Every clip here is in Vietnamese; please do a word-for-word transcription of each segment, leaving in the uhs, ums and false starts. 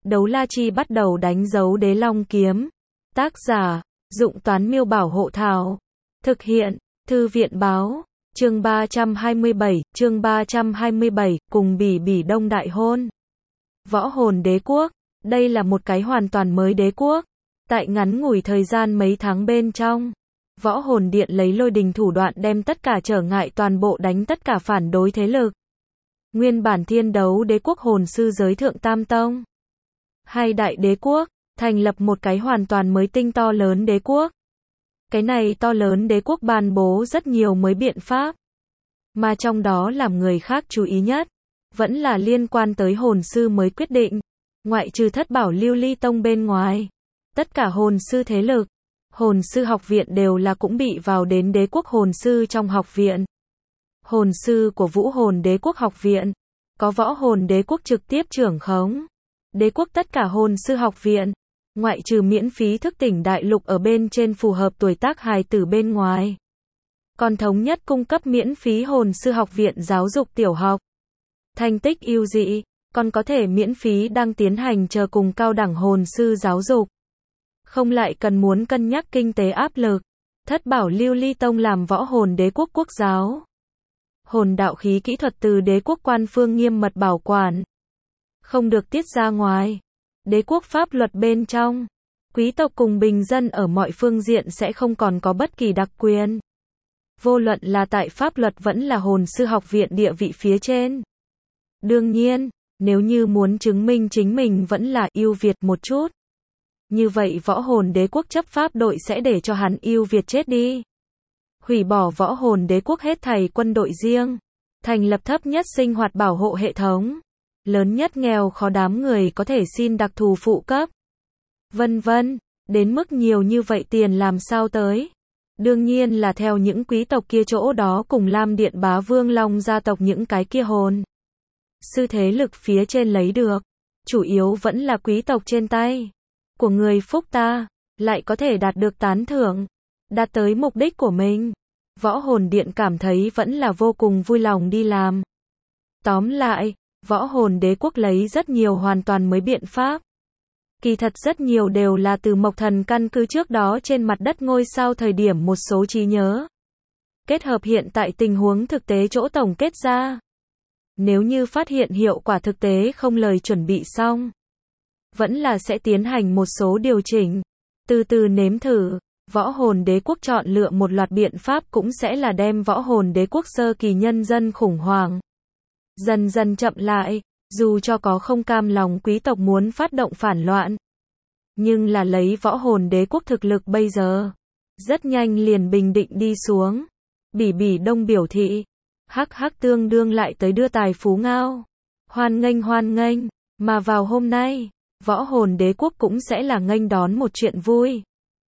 Đấu La Chi bắt đầu đánh dấu Đế Long kiếm. Tác giả, Dụng Toán Miêu Bảo Hộ Thảo. Thực hiện, Thư viện Báo. Chương ba trăm hai mươi bảy, chương ba trăm hai mươi bảy, cùng Bỉ Bỉ Đông đại hôn. Võ hồn đế quốc, đây là một cái hoàn toàn mới đế quốc. Tại ngắn ngủi thời gian mấy tháng bên trong, Võ Hồn Điện lấy lôi đình thủ đoạn đem tất cả trở ngại toàn bộ đánh tất cả phản đối thế lực. Nguyên bản thiên đấu đế quốc hồn sư giới thượng tam tông. Hai đại đế quốc, thành lập một cái hoàn toàn mới tinh to lớn đế quốc. Cái này to lớn đế quốc ban bố rất nhiều mới biện pháp. Mà trong đó làm người khác chú ý nhất, vẫn là liên quan tới hồn sư mới quyết định. Ngoại trừ Thất Bảo Lưu Ly Tông bên ngoài, tất cả hồn sư thế lực, hồn sư học viện đều là cũng bị vào đến đế quốc hồn sư trong học viện. Hồn sư của Vũ Hồn Đế quốc học viện, có Võ Hồn Đế quốc trực tiếp trưởng khống. Đế quốc tất cả hồn sư học viện, ngoại trừ miễn phí thức tỉnh đại lục ở bên trên phù hợp tuổi tác hài tử bên ngoài, còn thống nhất cung cấp miễn phí hồn sư học viện giáo dục tiểu học. Thành tích ưu dị, còn có thể miễn phí đang tiến hành chờ cùng cao đẳng hồn sư giáo dục. Không lại cần muốn cân nhắc kinh tế áp lực. Thất Bảo Lưu Ly Tông làm Võ Hồn Đế quốc quốc giáo. Hồn đạo khí kỹ thuật từ đế quốc quan phương nghiêm mật bảo quản, không được tiết ra ngoài. Đế quốc pháp luật bên trong, quý tộc cùng bình dân ở mọi phương diện sẽ không còn có bất kỳ đặc quyền. Vô luận là tại pháp luật vẫn là hồn sư học viện địa vị phía trên. Đương nhiên, nếu như muốn chứng minh chính mình vẫn là ưu việt một chút, như vậy Võ Hồn Đế quốc chấp pháp đội sẽ để cho hắn ưu việt chết đi. Hủy bỏ Võ Hồn Đế quốc hết thảy quân đội riêng, thành lập thấp nhất sinh hoạt bảo hộ hệ thống, lớn nhất nghèo khó đám người có thể xin đặc thù phụ cấp, vân vân. Đến mức nhiều như vậy tiền làm sao tới? Đương nhiên là theo những quý tộc kia chỗ đó cùng Lam Điện Bá Vương Long gia tộc những cái kia hồn sư thế lực phía trên lấy được, chủ yếu vẫn là quý tộc trên tay của người phúc ta, lại có thể đạt được tán thưởng, đạt tới mục đích của mình. Võ Hồn Điện cảm thấy vẫn là vô cùng vui lòng đi làm. Tóm lại, Võ Hồn Đế quốc lấy rất nhiều hoàn toàn mới biện pháp. Kỳ thật rất nhiều đều là từ Mộc Thần căn cứ trước đó trên mặt đất ngôi sao thời điểm một số trí nhớ, kết hợp hiện tại tình huống thực tế chỗ tổng kết ra. Nếu như phát hiện hiệu quả thực tế không lời chuẩn bị xong, vẫn là sẽ tiến hành một số điều chỉnh, từ từ nếm thử. Võ Hồn Đế quốc chọn lựa một loạt biện pháp cũng sẽ là đem Võ Hồn Đế quốc sơ kỳ nhân dân khủng hoảng dần dần chậm lại, dù cho có không cam lòng quý tộc muốn phát động phản loạn, nhưng là lấy Võ Hồn Đế quốc thực lực bây giờ, rất nhanh liền bình định đi xuống. Bỉ Bỉ Đông biểu thị, hắc hắc tương đương lại tới đưa tài phú ngao. Hoan nghênh hoan nghênh, mà vào hôm nay, Võ Hồn Đế quốc cũng sẽ là nghênh đón một chuyện vui.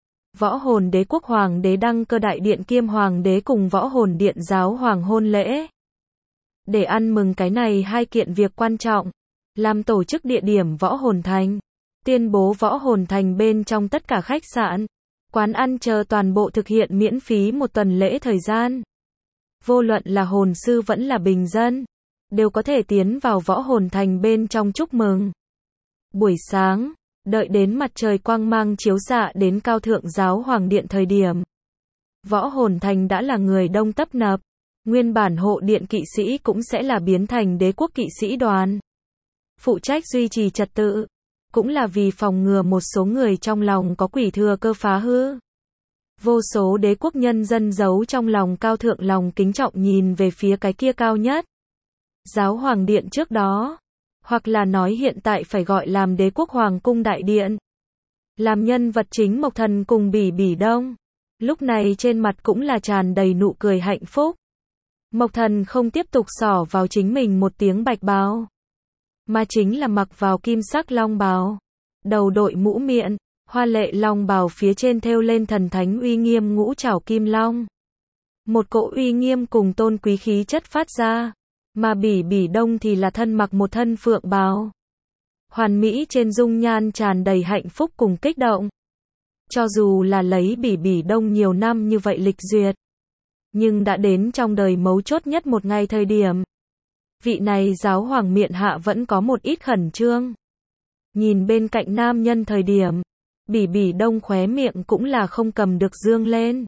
Võ Hồn Đế quốc Hoàng đế Đăng Cơ Đại Điện kiêm Hoàng đế cùng Võ Hồn Điện giáo hoàng hôn lễ. Để ăn mừng cái này hai kiện việc quan trọng, làm tổ chức địa điểm Võ Hồn Thành, tuyên bố Võ Hồn Thành bên trong tất cả khách sạn, quán ăn chờ toàn bộ thực hiện miễn phí một tuần lễ thời gian. Vô luận là hồn sư vẫn là bình dân, đều có thể tiến vào Võ Hồn Thành bên trong chúc mừng. Buổi sáng, đợi đến mặt trời quang mang chiếu xạ đến cao thượng giáo hoàng điện thời điểm, Võ Hồn Thành đã là người đông tấp nập. Nguyên bản hộ điện kỵ sĩ cũng sẽ là biến thành đế quốc kỵ sĩ đoàn, phụ trách duy trì trật tự, cũng là vì phòng ngừa một số người trong lòng có quỷ thừa cơ phá hư. Vô số đế quốc nhân dân giấu trong lòng cao thượng lòng kính trọng nhìn về phía cái kia cao nhất giáo hoàng điện trước đó, hoặc là nói hiện tại phải gọi làm đế quốc hoàng cung đại điện. Làm nhân vật chính Mộc Thần cùng Bỉ Bỉ Đông, lúc này trên mặt cũng là tràn đầy nụ cười hạnh phúc. Mộc Thần không tiếp tục xỏ vào chính mình một tiếng bạch bào, mà chính là mặc vào kim sắc long bào, đầu đội mũ miện, hoa lệ long bào phía trên thêu lên thần thánh uy nghiêm ngũ trảo kim long. Một cỗ uy nghiêm cùng tôn quý khí chất phát ra, mà Bỉ Bỉ Đông thì là thân mặc một thân phượng bào. Hoàn mỹ trên dung nhan tràn đầy hạnh phúc cùng kích động. Cho dù là lấy Bỉ Bỉ Đông nhiều năm như vậy lịch duyệt, nhưng đã đến trong đời mấu chốt nhất một ngày thời điểm, vị này giáo hoàng miện hạ vẫn có một ít khẩn trương. Nhìn bên cạnh nam nhân thời điểm, Bỉ Bỉ Đông khóe miệng cũng là không cầm được dương lên.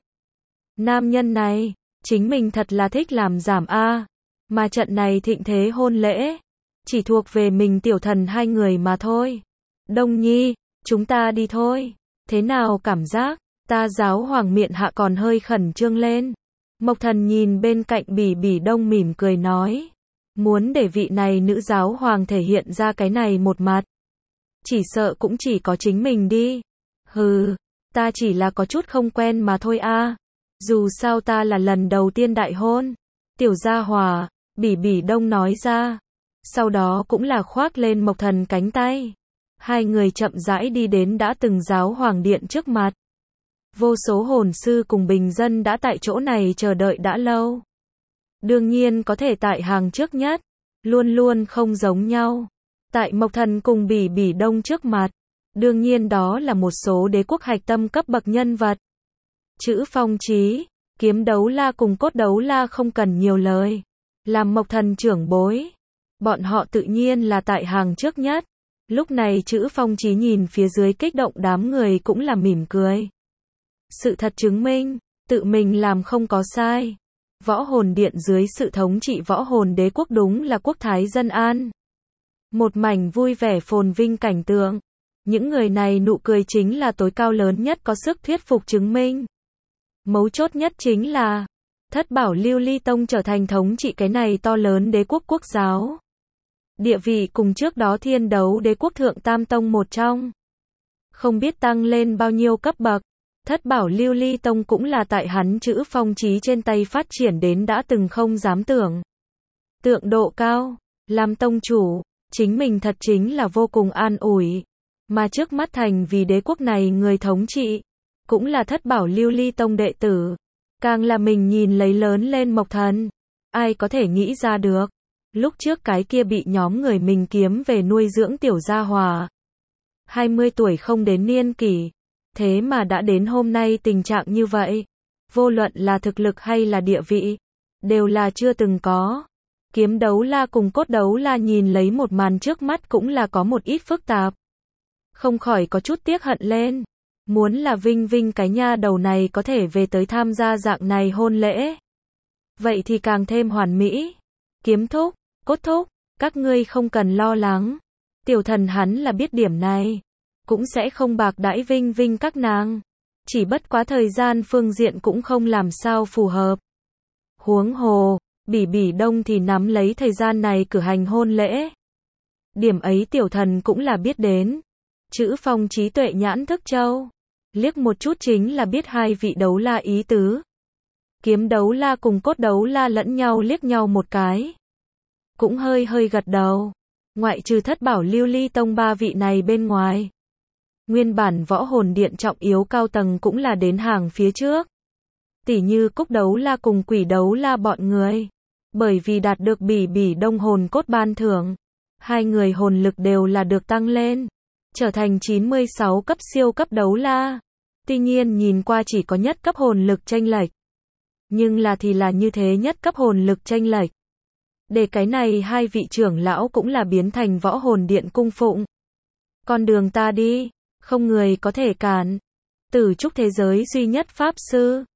Nam nhân này, chính mình thật là thích làm giảm a, mà trận này thịnh thế hôn lễ, chỉ thuộc về mình tiểu thần hai người mà thôi. Đông Nhi, chúng ta đi thôi. Thế nào cảm giác? Ta giáo hoàng miệng hạ còn hơi khẩn trương lên. Mộc Thần nhìn bên cạnh Bỉ Bỉ Đông mỉm cười nói. Muốn để vị này nữ giáo hoàng thể hiện ra cái này một mặt. Chỉ sợ cũng chỉ có chính mình đi. Hừ, ta chỉ là có chút không quen mà thôi a. Dù sao ta là lần đầu tiên đại hôn. Tiểu gia hòa, Bỉ Bỉ Đông nói ra. Sau đó cũng là khoác lên Mộc Thần cánh tay. Hai người chậm rãi đi đến đã từng giáo hoàng điện trước mặt. Vô số hồn sư cùng bình dân đã tại chỗ này chờ đợi đã lâu. Đương nhiên có thể tại hàng trước nhất, luôn luôn không giống nhau. Tại Mộc Thần cùng Bỉ Bỉ Đông trước mặt, đương nhiên đó là một số đế quốc hạch tâm cấp bậc nhân vật. Chữ Phong Chí, Kiếm Đấu La cùng Cốt Đấu La không cần nhiều lời. Làm Mộc Thần trưởng bối, bọn họ tự nhiên là tại hàng trước nhất. Lúc này Chữ Phong Chí nhìn phía dưới kích động đám người cũng là mỉm cười. Sự thật chứng minh, tự mình làm không có sai. Võ hồn điện dưới sự thống trị võ hồn đế quốc đúng là quốc thái dân an. Một mảnh vui vẻ phồn vinh cảnh tượng. Những người này nụ cười chính là tối cao lớn nhất có sức thuyết phục chứng minh. Mấu chốt nhất chính là Thất Bảo Lưu Ly Tông trở thành thống trị cái này to lớn đế quốc quốc giáo. Địa vị cùng trước đó Thiên Đấu Đế quốc thượng tam tông một trong. Không biết tăng lên bao nhiêu cấp bậc. Thất Bảo Lưu Ly Tông cũng là tại hắn Chữ Phong Chí trên tay phát triển đến đã từng không dám tưởng. Tượng độ cao, làm tông chủ, chính mình thật chính là vô cùng an ủi. Mà trước mắt thành vì đế quốc này người thống trị, cũng là Thất Bảo Lưu Ly Tông đệ tử. Càng là mình nhìn lấy lớn lên Mộc Thần. Ai có thể nghĩ ra được. Lúc trước cái kia bị nhóm người mình kiếm về nuôi dưỡng tiểu gia hòa. hai mươi tuổi không đến niên kỷ. Thế mà đã đến hôm nay tình trạng như vậy. Vô luận là thực lực hay là địa vị. Đều là chưa từng có. Kiếm Đấu La cùng Cốt Đấu La nhìn lấy một màn trước mắt cũng là có một ít phức tạp. Không khỏi có chút tiếc hận lên. Muốn là Vinh Vinh cái nha đầu này có thể về tới tham gia dạng này hôn lễ. Vậy thì càng thêm hoàn mỹ. Kiếm thúc, Cốt thúc, các ngươi không cần lo lắng. Tiểu thần hắn là biết điểm này. Cũng sẽ không bạc đãi Vinh Vinh các nàng. Chỉ bất quá thời gian phương diện cũng không làm sao phù hợp. Huống hồ, Bỉ Bỉ Đông thì nắm lấy thời gian này cử hành hôn lễ. Điểm ấy tiểu thần cũng là biết đến. Chữ Phong Chí tuệ nhãn thức châu. Liếc một chút chính là biết hai vị đấu la ý tứ. Kiếm Đấu La cùng Cốt Đấu La lẫn nhau liếc nhau một cái. Cũng hơi hơi gật đầu. Ngoại trừ Thất Bảo Lưu Ly Tông ba vị này bên ngoài. Nguyên bản võ hồn điện trọng yếu cao tầng cũng là đến hàng phía trước. Tỉ như Cúc Đấu La cùng Quỷ Đấu La bọn người. Bởi vì đạt được Bỉ Bỉ Đông hồn cốt ban thưởng. Hai người hồn lực đều là được tăng lên. Trở thành chín mươi sáu cấp siêu cấp đấu la. Tuy nhiên nhìn qua chỉ có nhất cấp hồn lực chênh lệch. Nhưng là thì là như thế nhất cấp hồn lực chênh lệch. Để cái này hai vị trưởng lão cũng là biến thành võ hồn điện cung phụng. Con đường ta đi, không người có thể cản. Tử trúc thế giới duy nhất pháp sư.